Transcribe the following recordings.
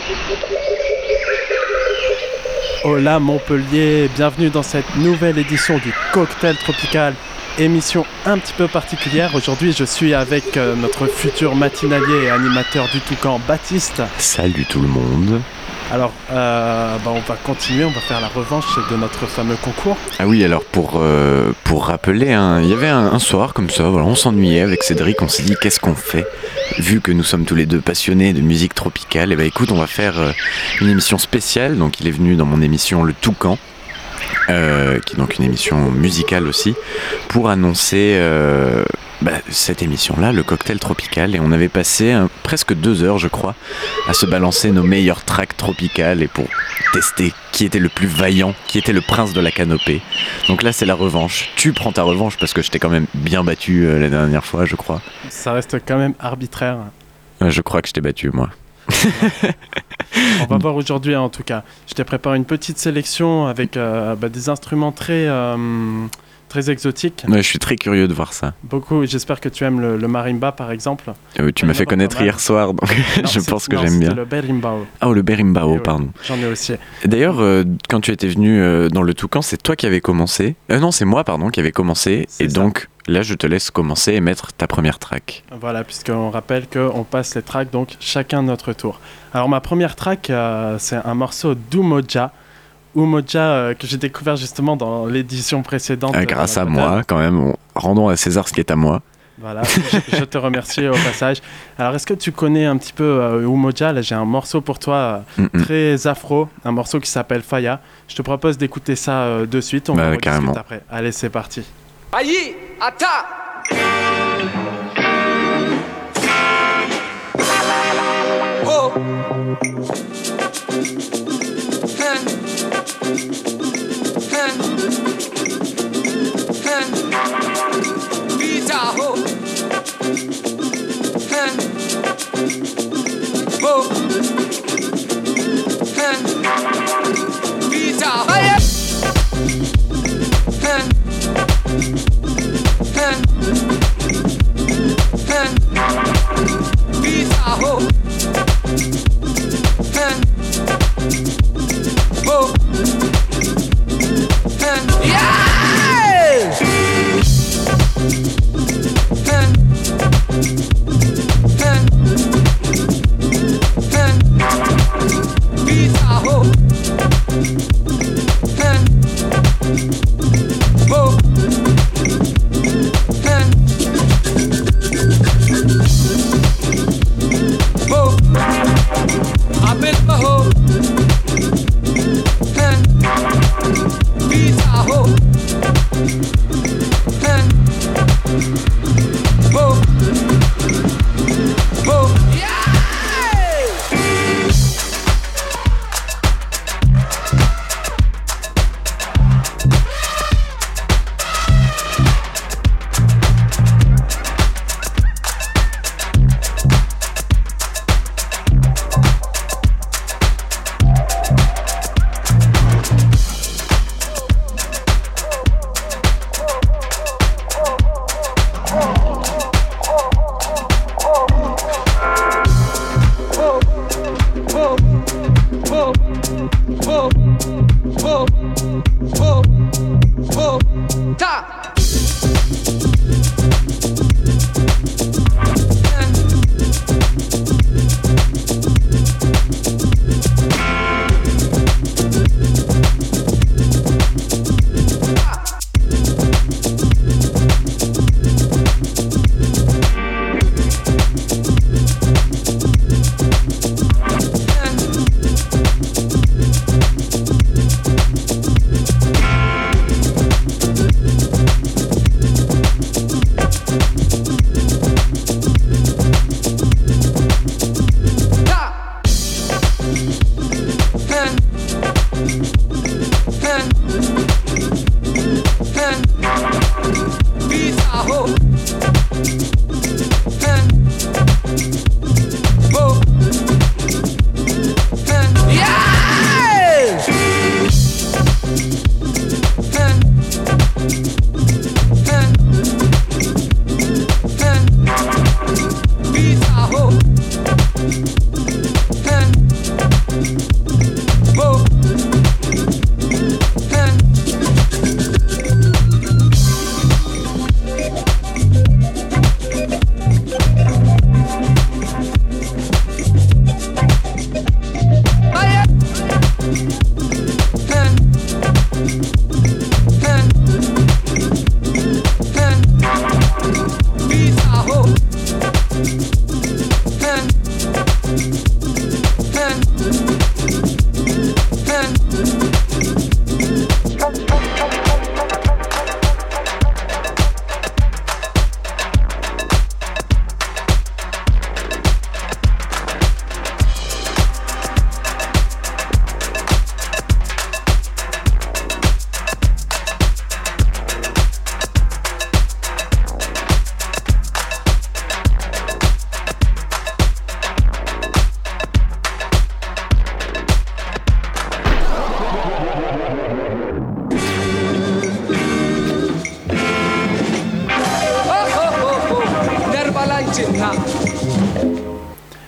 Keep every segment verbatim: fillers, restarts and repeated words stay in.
Hola Montpellier, bienvenue dans cette nouvelle édition du Cocktail Tropical, émission un petit peu particulière. Aujourd'hui je suis avec euh, notre futur matinalier et animateur du Toucan, Baptiste. Salut tout le monde. Alors euh, bah on va continuer, on va faire la revanche de notre fameux concours. Ah oui, alors pour, euh, pour rappeler, hein, il y avait un, un soir comme ça, voilà, on s'ennuyait avec Cédric, on s'est dit qu'est-ce qu'on fait ? Vu que nous sommes tous les deux passionnés de musique tropicale, et bah écoute, on va faire euh, une émission spéciale. Donc il est venu dans mon émission Le Toucan, euh, qui est donc une émission musicale aussi, pour annoncer euh, bah, cette émission-là, le Cocktail Tropical. Et on avait passé hein, presque deux heures, je crois, à se balancer nos meilleurs tracks tropicales et pour tester qui était le plus vaillant, qui était le prince de la canopée. Donc là, c'est la revanche. Tu prends ta revanche parce que je t'ai quand même bien battu euh, la dernière fois, je crois. Ça reste quand même arbitraire. Euh, je crois que je t'ai battu, moi. On va voir aujourd'hui en tout cas. Je t'ai préparé une petite sélection avec euh, bah, des instruments très, euh, très exotiques. Ouais, je suis très curieux de voir ça. Beaucoup, j'espère que tu aimes le, le marimba par exemple. Euh, tu m'as fait connaître hier soir, donc non, je pense que non, j'aime bien. C'est le berimbau. Ah, oh, le berimbau, oui, pardon. J'en ai aussi. Et d'ailleurs, euh, quand tu étais venu euh, dans le Toucan, c'est toi qui avais commencé. Euh, non, c'est moi, pardon, qui avais commencé. C'est et ça. donc, là, je te laisse commencer et mettre ta première track. Voilà, puisqu'on rappelle qu'on passe les tracks, donc chacun notre tour. Alors ma première track, euh, c'est un morceau d'Umoja. Umoja euh, que j'ai découvert justement dans l'édition précédente. Euh, grâce euh, à moi, quand même. On... Rendons à César ce qui est à moi. Voilà, je, je te remercie au passage. Alors, est-ce que tu connais un petit peu euh, Umoja ? Là, j'ai un morceau pour toi euh, Mm-mm. très afro, un morceau qui s'appelle Faya. Je te propose d'écouter ça euh, de suite. On Bah, va carrément. après. Allez, c'est parti. Aïe, atta. Oh. Hen. Hen. Hen. Vita ho. Hen. Ho. Hen. Vita ho. Hen. Hen. Hen. Vita ho. Hen. Ho. Hen. Yeah! Hen. Hen.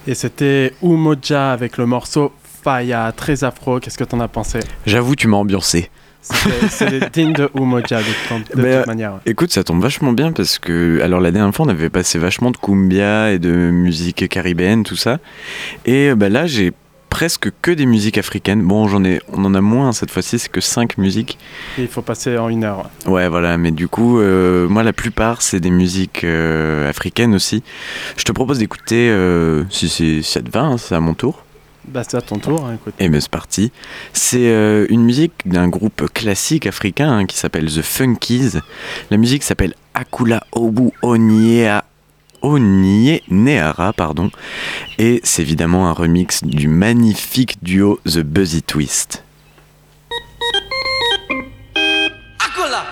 Et c'était Umoja avec le morceau Faya, très afro. Qu'est-ce que t'en as pensé? J'avoue, tu m'as ambiancé. C'est, c'est digne de Umoja de, de, de bah, toute manière. Écoute, ça tombe vachement bien parce que, alors la dernière fois, on avait passé vachement de cumbia et de musique caribéenne, tout ça. Et bah, là, j'ai presque que des musiques africaines. Bon, j'en ai, on en a moins cette fois-ci, c'est que cinq musiques. Et il faut passer en une heure. Ouais, ouais voilà, mais du coup, euh, moi, la plupart, c'est des musiques euh, africaines aussi. Je te propose d'écouter, euh, si, si, si ça te va, hein, c'est à mon tour. Bah c'est à ton tour, hein, écoute. Et bien c'est parti. C'est euh, une musique d'un groupe classique africain hein, qui s'appelle The Funkies. La musique s'appelle Akula Obu Onyea Onye Neara, pardon. Et c'est évidemment un remix du magnifique duo The Buzzy Twist. Akula.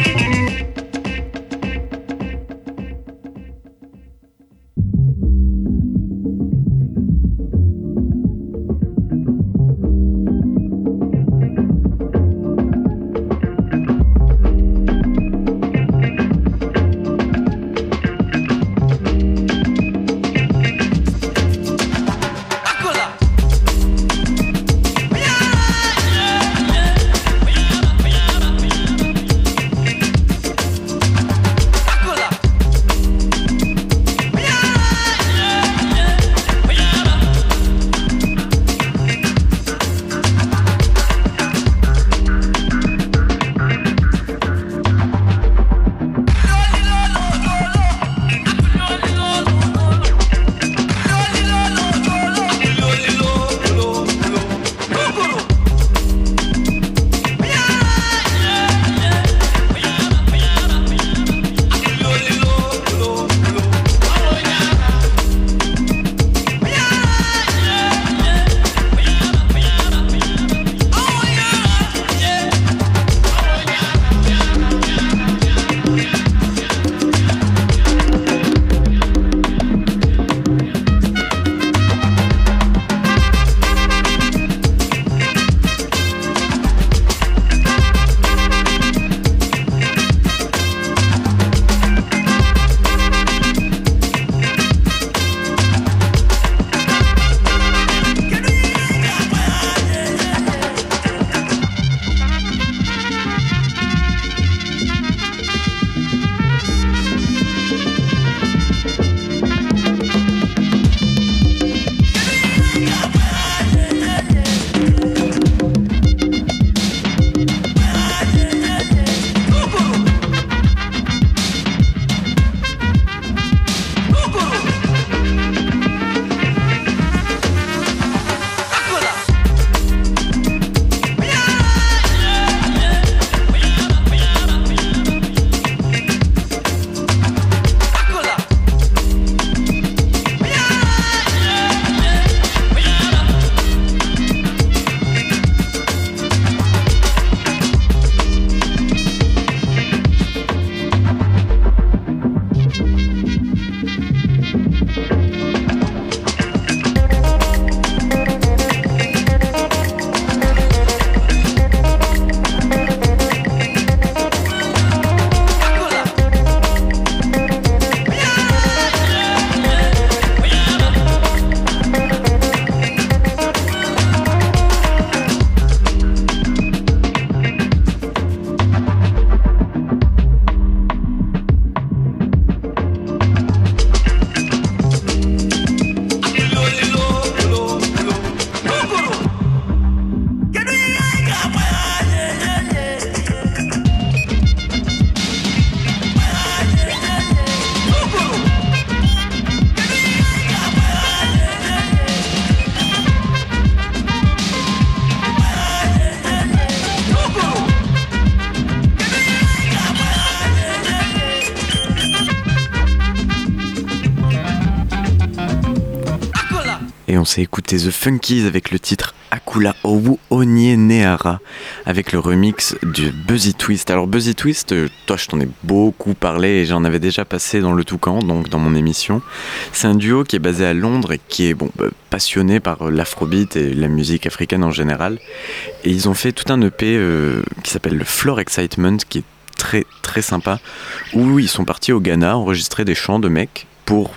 Et on s'est écouté The Funkies avec le titre Akula Owu Onye Neara avec le remix de Buzzy Twist. Alors Buzzy Twist, euh, toi je t'en ai beaucoup parlé et j'en avais déjà passé dans le Toucan, donc dans mon émission. C'est un duo qui est basé à Londres et qui est bon, bah, passionné par l'afrobeat et la musique africaine en général. Et ils ont fait tout un E P euh, qui s'appelle le Floor Excitement, qui est très très sympa, où ils sont partis au Ghana enregistrer des chants de mecs pour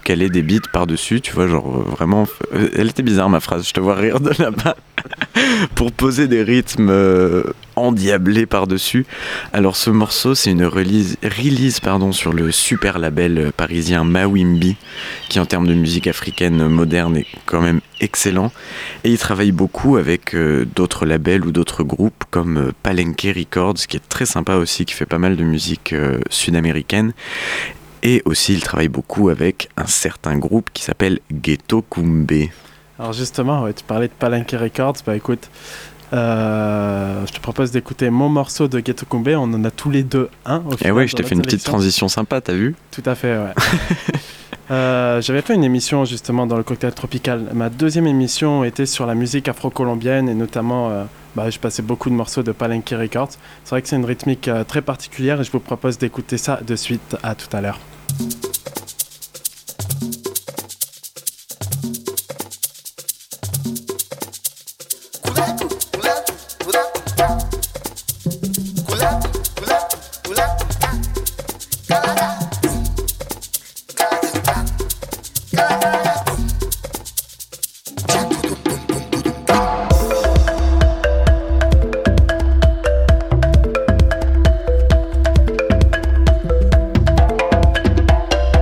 caler des beats par-dessus, tu vois, genre euh, vraiment... euh, Elle était bizarre ma phrase, je te vois rire de là-bas. Pour poser des rythmes euh, endiablés par-dessus. Alors ce morceau, c'est une release, release pardon, sur le super label parisien Mawimbi, qui en termes de musique africaine moderne est quand même excellent. Et il travaille beaucoup avec euh, d'autres labels ou d'autres groupes comme euh, Palenque Records, qui est très sympa aussi, qui fait pas mal de musique euh, sud-américaine. Et aussi, il travaille beaucoup avec un certain groupe qui s'appelle Ghetto Kumbé. Alors justement, ouais, tu parlais de Palenque Records, bah écoute, euh, je te propose d'écouter mon morceau de Ghetto Kumbé, on en a tous les deux un au final. Et ouais, je dans t'ai notre fait une petite sélection. transition sympa, t'as vu ? Tout à fait, ouais. Euh, j'avais fait une émission justement dans le cocktail tropical. Ma deuxième émission était sur la musique afro-colombienne et notamment, euh, bah, je passais beaucoup de morceaux de Palenque Records. C'est vrai que c'est une rythmique euh, très particulière et je vous propose d'écouter ça de suite. À tout à l'heure. Kula,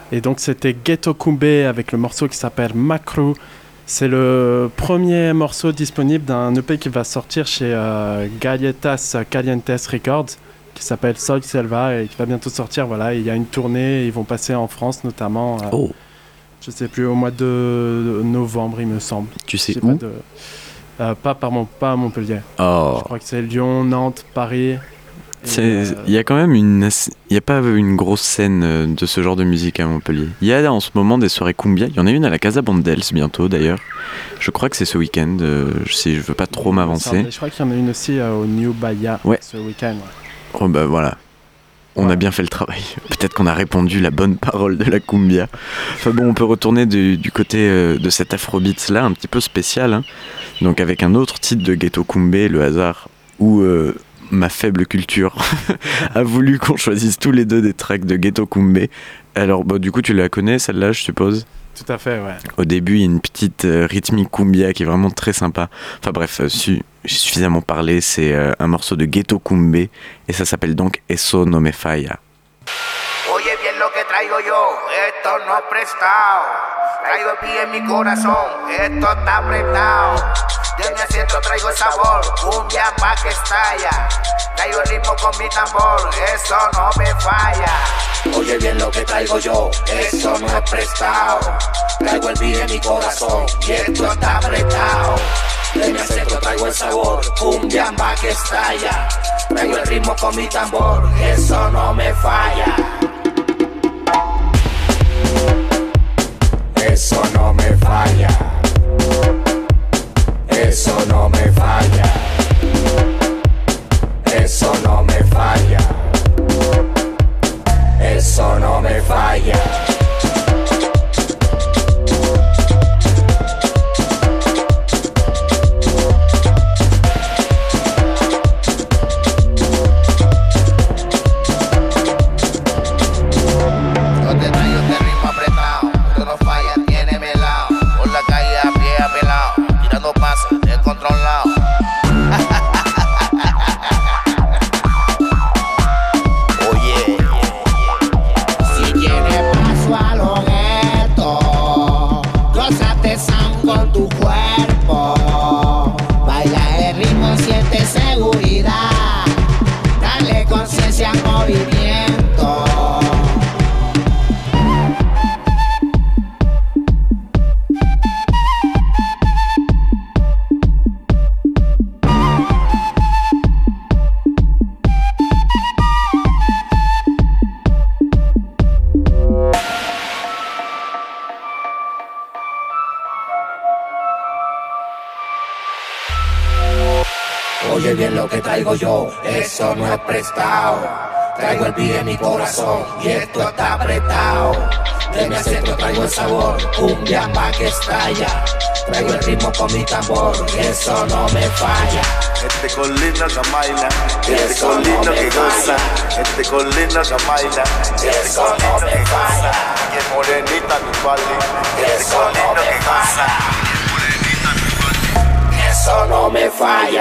Et donc c'était Ghetto Kumbé avec le morceau qui s'appelle Macru. C'est le premier morceau disponible d'un E P qui va sortir chez euh, Galletas Calientes Records, qui s'appelle Sol Selva et qui va bientôt sortir. Voilà, il y a une tournée, ils vont passer en France notamment. Euh, Oh, Je sais plus, au mois de novembre, il me semble. tu sais Je où pas, de- euh, pas, par Mon- pas à Montpellier. Oh, Je crois que c'est Lyon, Nantes, Paris. Et, c'est- euh, il y a quand même une, ass- il y a pas une grosse scène euh, de ce genre de musique à Montpellier. Il y a en ce moment des soirées cumbia. Il y en a une à la Casa Bandels bientôt d'ailleurs. Je crois que c'est ce week-end. euh, si je veux pas trop il me m'avancer. semble. Je crois qu'il y en a une aussi euh, au New Bahia Ouais. ce week-end. Ouais. Oh bah voilà. On Ouais. a bien fait le travail. Peut-être qu'on a répondu la bonne parole de la cumbia. Enfin bon, on peut retourner du, du côté euh, de cet afrobeat là, un petit peu spécial. Hein. Donc avec un autre titre de Ghetto Kumbé, le hasard, où euh, ma faible culture a voulu qu'on choisisse tous les deux des tracks de Ghetto Kumbé. Alors bah, du coup tu la connais celle-là, je suppose. Tout à fait, ouais. Au début, il y a une petite euh, rythmique cumbia qui est vraiment très sympa. Enfin bref, euh, su- j'ai suffisamment parlé, c'est euh, un morceau de Ghetto Kumbé et ça s'appelle donc Eso no me falla. Oye bien lo que traigo yo, esto no es prestado. Traigo el pie en mi corazón, esto está apretado. De mi asiento traigo el sabor, cumbia pa' que estalla. Traigo el ritmo con mi tambor, eso no me falla. Oye bien lo que traigo yo, esto no es prestado. Traigo el pie en mi corazón, y esto está apretado. De mi asiento traigo el sabor, cumbia pa' que estalla. Traigo el ritmo con mi tambor, eso no me falla. Eso no me falla. Eso no me falla. Eso no me falla. Eso no me falla. Yo te traigo este ritmo apretado, tú no fallas, tiene melao. Por la calle a pie apelado, tirando pases descontrolado. Oye, si quieres paso a lo gueto, gózate sound con tu cuerpo. Baila el ritmo, siente seguridad. Dale conciencia al movimiento. Oye bien lo que traigo yo, eso no es prestado. Traigo el beat en mi corazón y esto está apretado. De mi acento traigo el sabor, cumbia pa' que estalla. Traigo el ritmo con mi tambor y eso no me falla. Este colino que baila, este Eso colino no me que goza, falla. este colino que baila, este Eso no colino me que goza, falla. que morenita mi pali, este Eso no colino me que goza. Eso no me falla.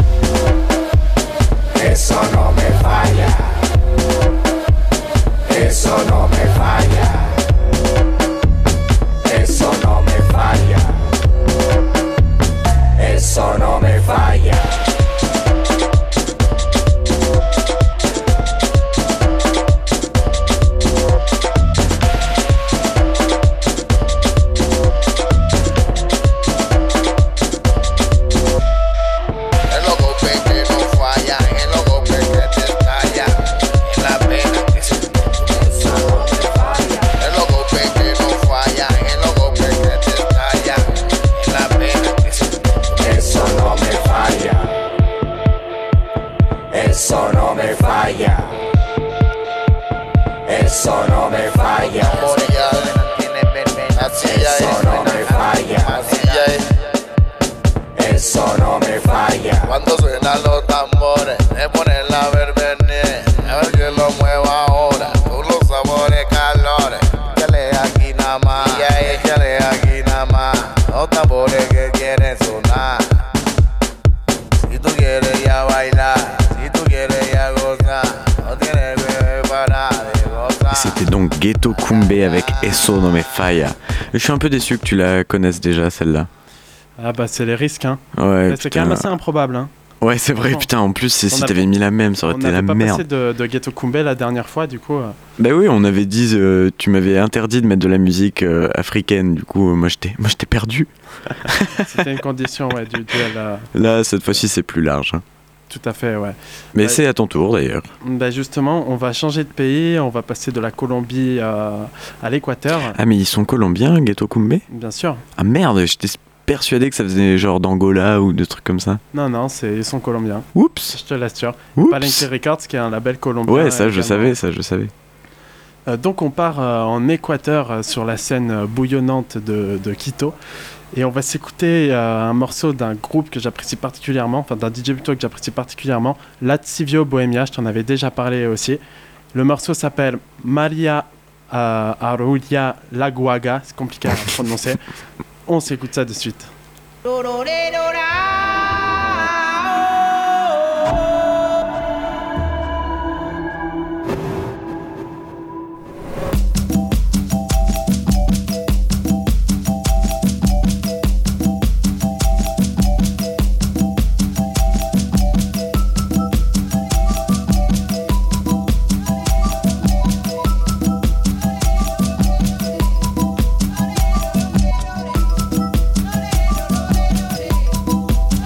Eso no me falla. Eso no me falla. Eso no me falla. Eso no me falla. El logo que no falla, el logo que te estalla, en la pena que se eso no me falla. El logo que no falla, el logo que te estalla, en la pena que se eso no me falla. Eso no me falla. Eso no me falla. Eso no me falla. Eso no me falla. Cuando suenan los tambores, me ponen la verbenía. A ver que lo mueva ahora, con los sabores, calores. Échale aquí nada más, échale aquí nada más. Los tambores que quieren sonar. Si tú quieres ya bailar, si tú quieres ya gozar, no tienes que parar de gozar. C'était donc Ghetto Kumbe avec Eso no me falla. Je suis un peu déçu que tu la connaisses déjà celle-là. Ah bah c'est les risques, hein. Ouais, c'est quand même assez improbable, hein. Ouais, c'est vrai, Franchement. putain, en plus, si On a t'avais pas- mis la même, ça aurait On été la n'avait pas merde. passé de, de Ghetto Kumbe la dernière fois, du coup. euh, Bah oui, on avait dit, euh, tu m'avais interdit de mettre de la musique euh, africaine, du coup, euh, moi j'étais moi, j'étais perdu. C'était une condition, ouais, du duel. euh, Là, cette fois-ci, c'est plus large. hein. Tout à fait, ouais. Mais Ouais. c'est à ton tour d'ailleurs. Bah justement, on va changer de pays, on va passer de la Colombie euh, à l'Équateur, Ah, mais ils sont colombiens, Ghetto Kumbe? bien sûr. Ah merde, j'étais persuadé que ça faisait genre d'Angola ou de trucs comme ça. Non, non, c'est, ils sont colombiens, Oups. je te l'assure. Oups. Palenque Records, qui est un label colombien. Ouais, ça, je également. savais, ça, je savais. Euh, donc on part euh, en Équateur euh, sur la scène euh, bouillonnante de, de Quito. Et on va s'écouter euh, un morceau d'un groupe que j'apprécie particulièrement, enfin d'un D J plutôt que j'apprécie particulièrement, Latsivio Bohemia, je t'en avais déjà parlé aussi. Le morceau s'appelle Maria euh, Arulia Laguaga, c'est compliqué à prononcer. On s'écoute ça de suite. Thank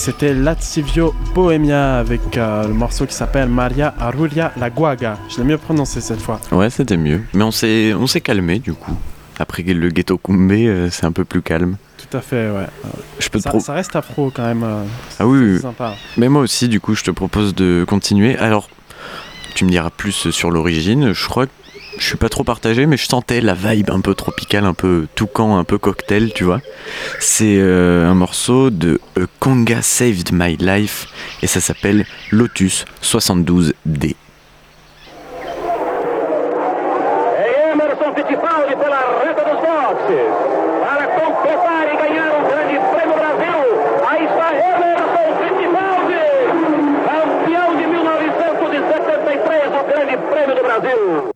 c'était Lascivio Bohemia avec euh, le morceau qui s'appelle Maria Aurelia La Guaga. Je l'ai mieux prononcé cette fois. Ouais, c'était mieux. Mais on s'est, on s'est calmé du coup. Après le ghetto Kumbe, euh, c'est un peu plus calme. Tout à fait, ouais. Je peux te Ça, pro- ça reste afro quand même. euh, Ah oui, c'est oui. sympa. Mais moi aussi, du coup, je te propose de continuer. Alors, tu me diras plus sur l'origine. Je crois que je suis pas trop partagé, mais je sentais la vibe un peu tropicale, un peu toucan, un peu cocktail, tu vois. C'est euh, un morceau de A Conga Saved My Life et ça s'appelle Lotus soixante-douze D. Emerson Fittipaldi pela reta dos boxes para completar e ganhar um grande prêmio Brasil. Aí está Emerson Fittipaldi, campeão de mil novecentos e setenta e três, o grande prêmio do Brasil.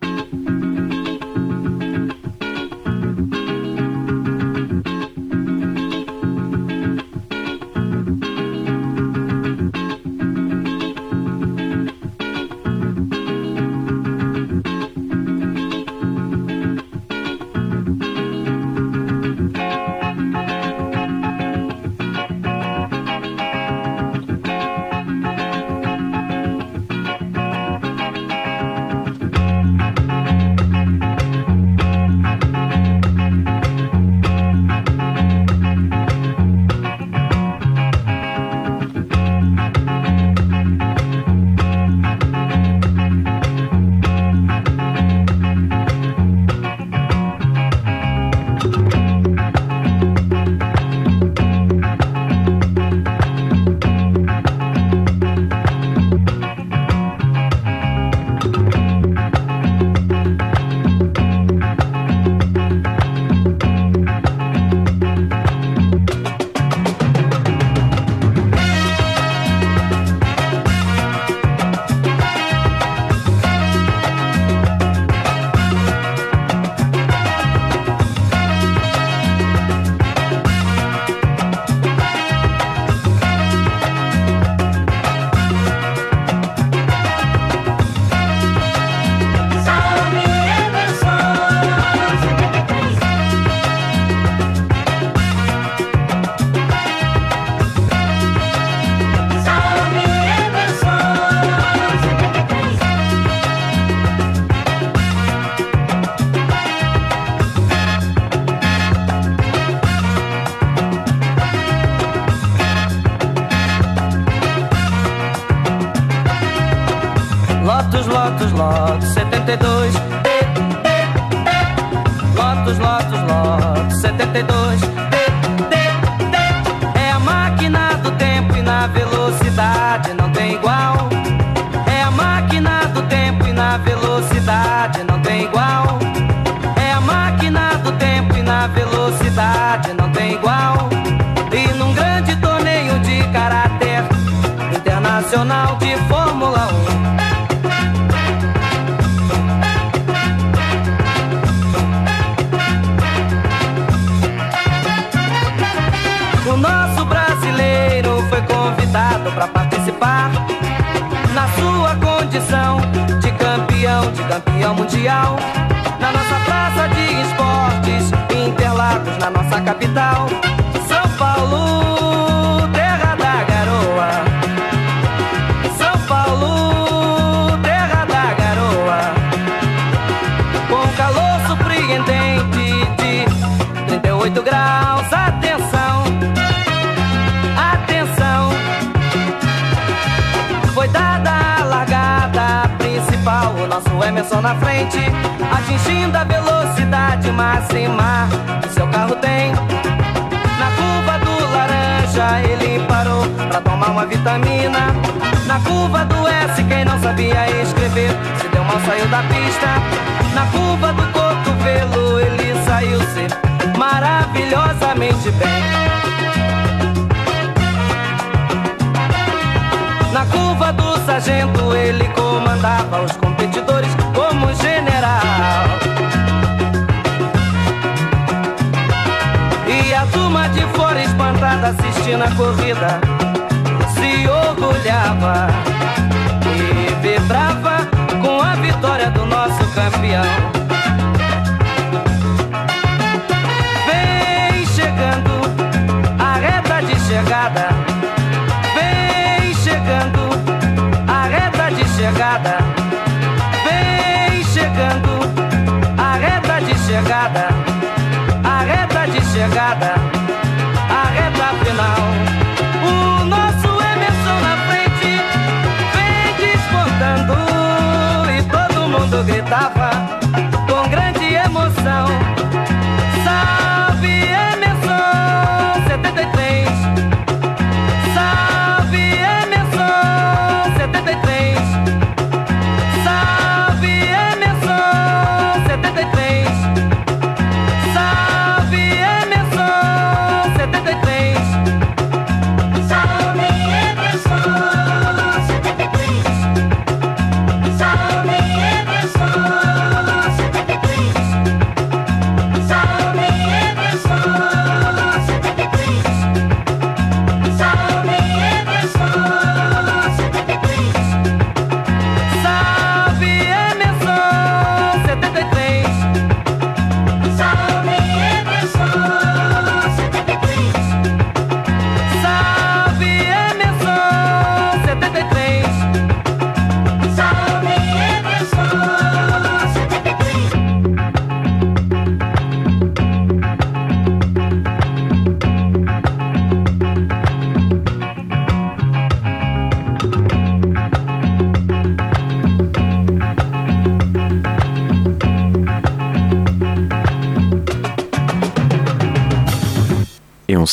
Lotus, Lotus, Lotus, setenta e dois. Lotus, Lotus, Lotus, setenta e dois. É a máquina do tempo e na velocidade não tem igual. É a máquina do tempo e na velocidade não tem igual. É a máquina do tempo e na velocidade não tem igual. E num grande torneio de caráter internacional de Fórmula um, o nosso brasileiro foi convidado para participar na sua condição de campeão, de campeão mundial. Na nossa praça de esportes, Interlagos, na nossa capital, São Paulo, terra da garoa. São Paulo, terra da garoa. Com calor surpreendente de trinta e oito graus, atenção, atenção. Foi dada a largada principal, o nosso Emerson na frente, atingindo a velocidade máxima que seu carro tem. Na curva do laranja ele parou pra tomar uma vitamina. Na curva do S quem não sabia escrever se deu mal, saiu da pista. Na curva do cotovelo ele saiu-se maravilhosamente bem. Na curva do sargento ele comandava os competidores como general. E a turma de fora espantada assistindo a corrida se orgulhava e vibrava com a vitória do nosso campeão. Vem chegando a reta de chegada,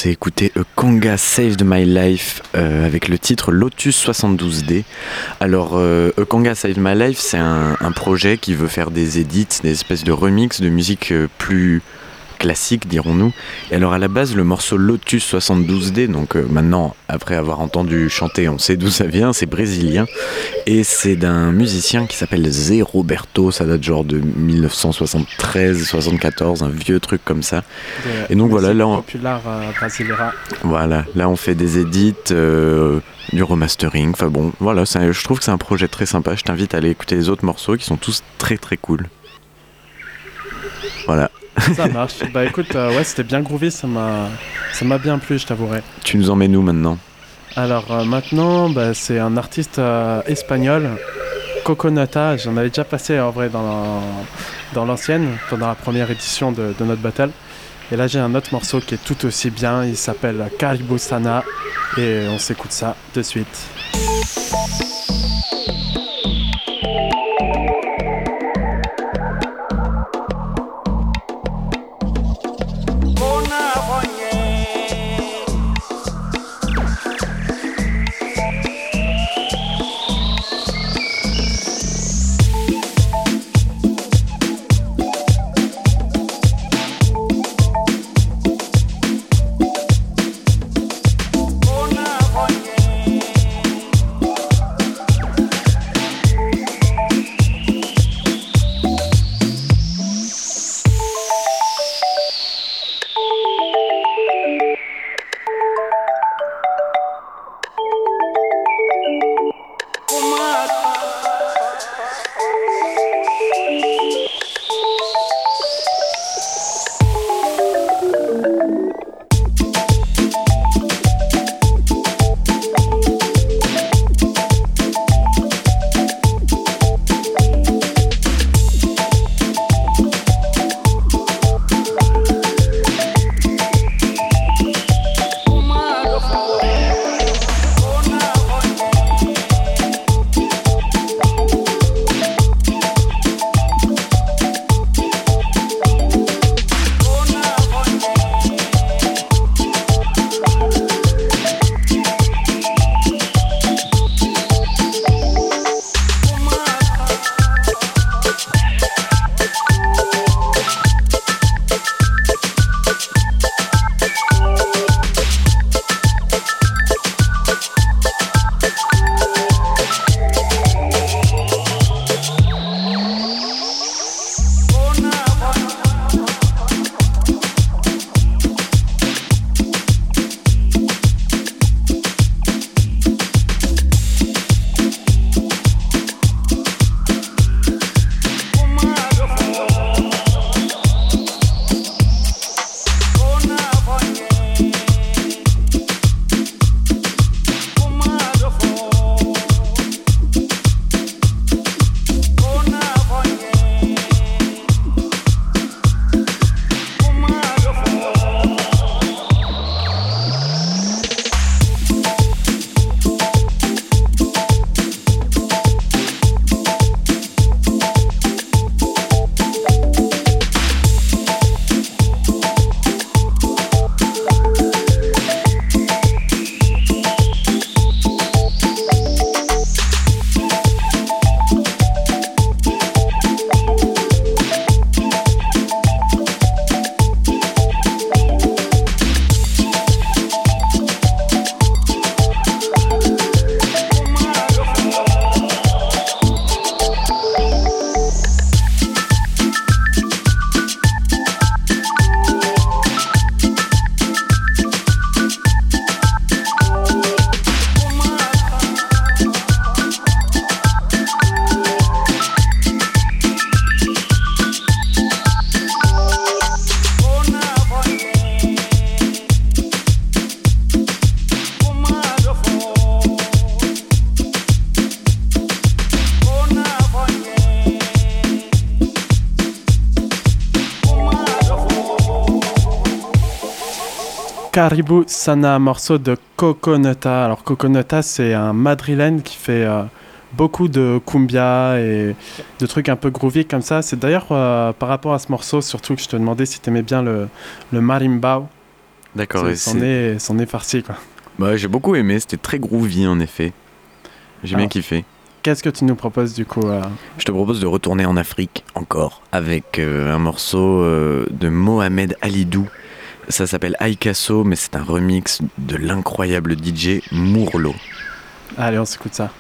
s'est écouté A Conga Saved My Life euh, avec le titre Lotus soixante-douze D. Alors, euh, A Conga Saved My Life, c'est un, un projet qui veut faire des edits, des espèces de remix de musique euh, plus classique, dirons-nous. Et alors, à la base, le morceau Lotus soixante-douze D, donc euh, maintenant, après avoir entendu chanter, on sait d'où ça vient, c'est brésilien. Et c'est d'un musicien qui s'appelle Zé Roberto, ça date genre de dix-neuf cent soixante-treize soixante-quatorze, un vieux truc comme ça. De et donc voilà, là on... populaire euh, brasileira. Voilà, là on fait des edits, euh, du remastering, enfin bon, voilà, c'est, je trouve que c'est un projet très sympa, je t'invite à aller écouter les autres morceaux qui sont tous très très cool. Voilà. Ça marche. Bah écoute, euh, ouais, c'était bien groovy, ça m'a, ça m'a bien plu, je t'avouerai. Tu nous emmènes où maintenant ? Alors euh, maintenant, bah, c'est un artiste euh, espagnol, Coconata. J'en avais déjà passé en vrai dans, la, dans l'ancienne, pendant la première édition de, de notre battle. Et là j'ai un autre morceau qui est tout aussi bien, il s'appelle Caribou Sana et on s'écoute ça de suite. Caribou Sana, un morceau de Coconata. Alors Coconata, c'est un madrilène qui fait euh, beaucoup de cumbia et de trucs un peu groovy comme ça. C'est d'ailleurs euh, par rapport à ce morceau, surtout que je te demandais si tu aimais bien le, le marimbao. D'accord. C'est- et C'en c'est- est, c'en est farci, quoi. Bah, j'ai beaucoup aimé, c'était très groovy en effet. J'ai bien Alors. kiffé. Qu'est-ce que tu nous proposes du coup euh, Je te propose de retourner en Afrique encore avec euh, un morceau euh, de Mohamed Alidou. Ça s'appelle Aikaso, mais c'est un remix de l'incroyable D J Mourlo. Allez, on s'écoute ça.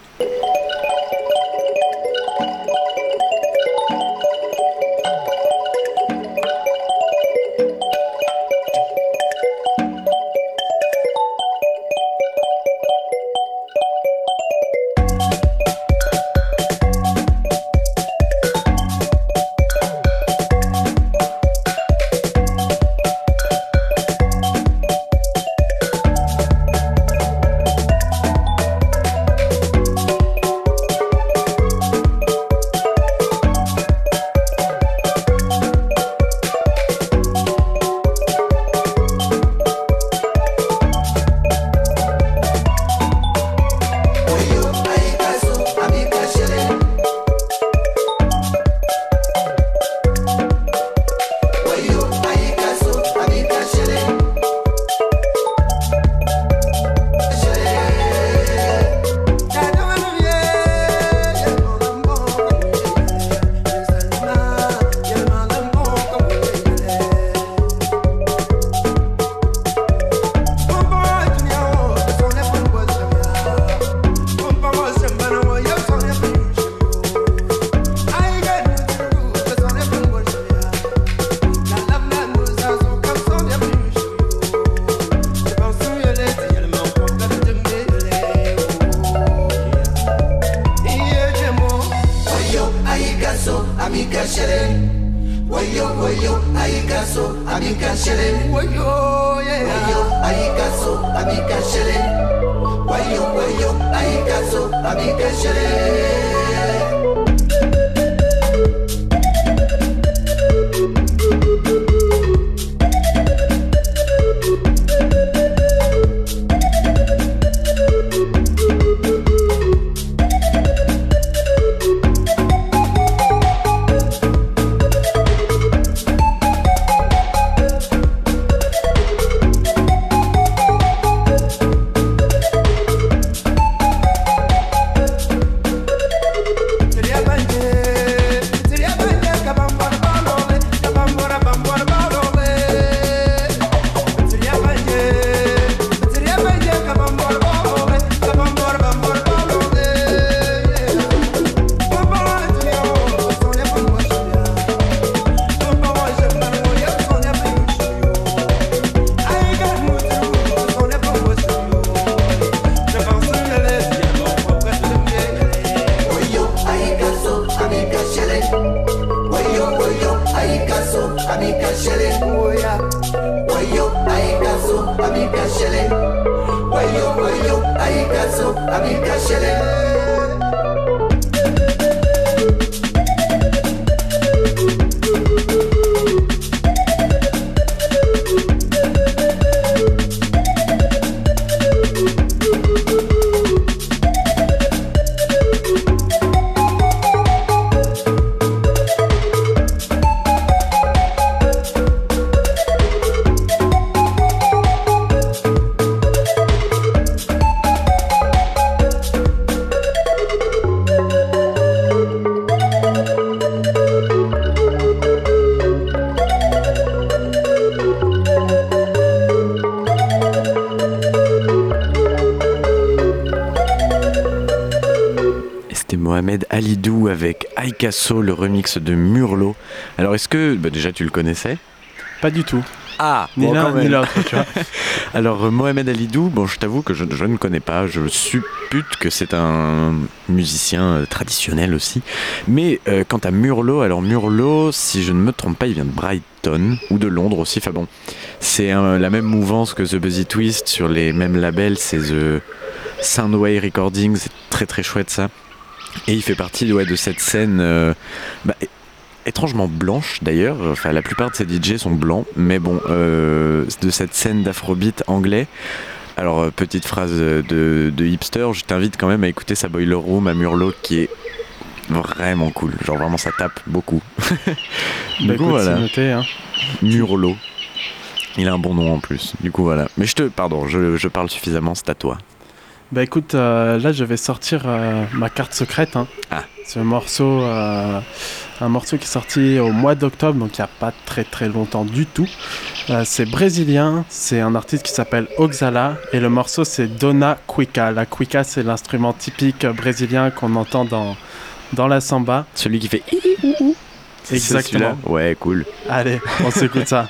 Mohamed Alidou avec Aikaso, le remix de Mourlo. Alors est-ce que, bah déjà tu le connaissais? Pas du tout. Ah, ni bon, l'un ni l'autre, tu vois. Alors Mohamed Alidou, bon je t'avoue que je, je ne connais pas, je suppute que c'est un musicien euh, traditionnel aussi. Mais euh, quant à Mourlo, alors Mourlo, si je ne me trompe pas, il vient de Brighton ou de Londres aussi. Enfin bon, c'est un, la même mouvance que The Buzzy Twist sur les mêmes labels, c'est The Soundway Recordings, c'est très très chouette ça. Et il fait partie ouais, de cette scène euh, bah, étrangement blanche d'ailleurs, enfin la plupart de ces D J sont blancs, mais bon, euh, de cette scène d'afrobeat anglais. Alors petite phrase de, de hipster, je t'invite quand même à écouter sa Boiler Room à Mourlo qui est vraiment cool, genre vraiment ça tape beaucoup. Bah, Du coup écoute, voilà, c'est noté, hein. Mourlo. Il a un bon nom en plus. Du coup, voilà. Mais je te... Pardon, je, je parle suffisamment, c'est à toi. Bah écoute, euh, là je vais sortir euh, ma carte secrète. Hein. Ah. C'est un morceau, euh, un morceau qui est sorti au mois d'octobre, donc il n'y a pas très très longtemps du tout. Euh, c'est brésilien, c'est un artiste qui s'appelle Oxala et le morceau c'est Dona Cuica. La cuica c'est l'instrument typique brésilien qu'on entend dans, dans la samba. Celui qui fait... Exactement. Ouais, cool. Allez, on s'écoute ça.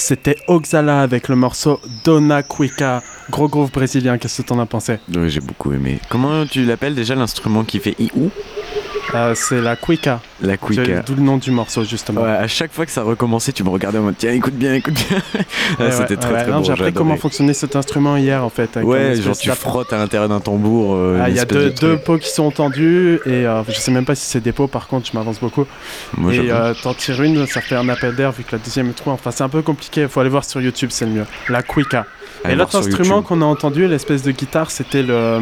C'était Oxala avec le morceau Dona Cuica. Gros groove brésilien, qu'est-ce que t'en as pensé? Oui, j'ai beaucoup aimé. Comment tu l'appelles déjà l'instrument qui fait I-ou? euh, C'est la Cuica. La Cuica. D'où le nom du morceau, justement. Ouais, à chaque fois que ça recommençait, tu me regardais en mode tiens, écoute bien, écoute bien. ah, ouais, c'était ouais, très ouais, très non, bon. j'ai appris comment fonctionnait cet instrument hier en fait. Ouais, genre tu frottes à l'intérieur d'un tambour. Il euh, ah, y a deux, de deux pots qui sont tendus et euh, je sais même pas si c'est des pots, par contre, je m'avance beaucoup. Moi, et euh, t'en tires une, ça fait un appel d'air vu que la deuxième est trop. Enfin, c'est un peu compliqué, il faut aller voir sur YouTube, c'est le mieux. La Cuica. Allez et l'autre instrument YouTube. qu'on a entendu, l'espèce de guitare, c'était le,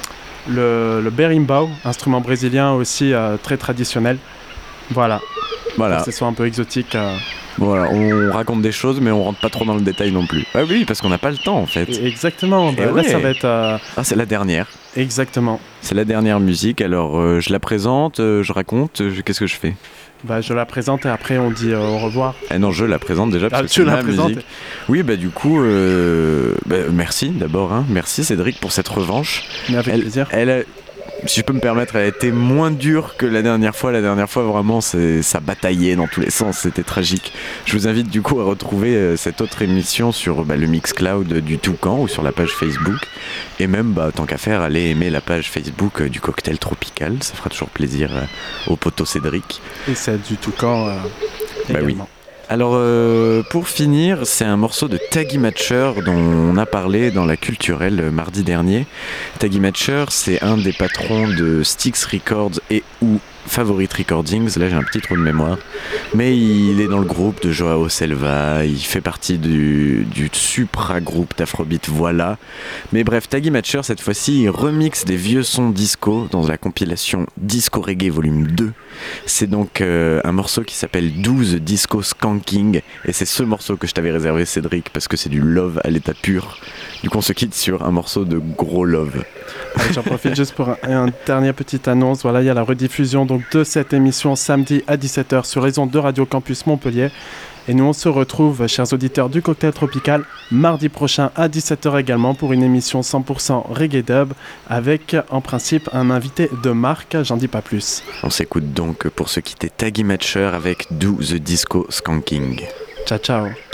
le, le berimbau, instrument brésilien aussi euh, très traditionnel. Voilà. Voilà. Que ce soit un peu exotique. Euh... Voilà, on raconte des choses, mais on rentre pas trop dans le détail non plus. Ah oui, parce qu'on n'a pas le temps en fait. Et exactement. Bah, là, ouais. ça va être. Euh... Ah, c'est la dernière. Exactement. C'est la dernière musique. Alors, euh, je la présente, euh, je raconte. Euh, qu'est-ce que je fais? Bah, je la présente et après on dit euh, au revoir. Ah non, je la présente déjà parce ah, que tu c'est la ma présentes. musique. Oui, bah du coup, euh, bah, merci d'abord. Hein. Merci Cédric pour cette revanche. Mais avec elle, plaisir. Elle a, si je peux me permettre, elle a été moins dure que la dernière fois. La dernière fois, vraiment, c'est, ça bataillait dans tous les sens. C'était tragique. Je vous invite du coup à retrouver euh, cette autre émission sur bah, le Mixcloud du Toucan ou sur la page Facebook. Et même, bah, tant qu'à faire, allez aimer la page Facebook euh, du Cocktail Tropical. Ça fera toujours plaisir euh, au poteau Cédric. Et celle du Toucan euh, bah également. Oui. Alors euh, pour finir, c'est un morceau de Taggy Matcher dont on a parlé dans la culturelle euh, mardi dernier. Taggy Matcher, c'est un des patrons de Styx Records et ou Favorite Recordings, là j'ai un petit trou de mémoire, mais il est dans le groupe de Joao Selva, il fait partie du, du supra-groupe d'Afrobeat Voilà. Mais bref, Taggy Matcher cette fois-ci il remixe des vieux sons disco dans la compilation Disco Reggae volume deux. C'est donc euh, un morceau qui s'appelle douze Disco Skanking et c'est ce morceau que je t'avais réservé Cédric parce que c'est du love à l'état pur. Du coup on se quitte sur un morceau de gros love. Allez, j'en profite juste pour un, un dernière petite annonce. Voilà, il y a la rediffusion donc, de cette émission samedi à dix-sept heures sur les ondes de Radio Campus Montpellier. Et nous, on se retrouve, chers auditeurs du Cocktail Tropical, mardi prochain à dix-sept heures également pour une émission cent pour cent reggae dub avec, en principe, un invité de marque. J'en dis pas plus. On s'écoute donc pour se quitter Taggy Matcher avec douze Disco Skanking. Ciao, ciao.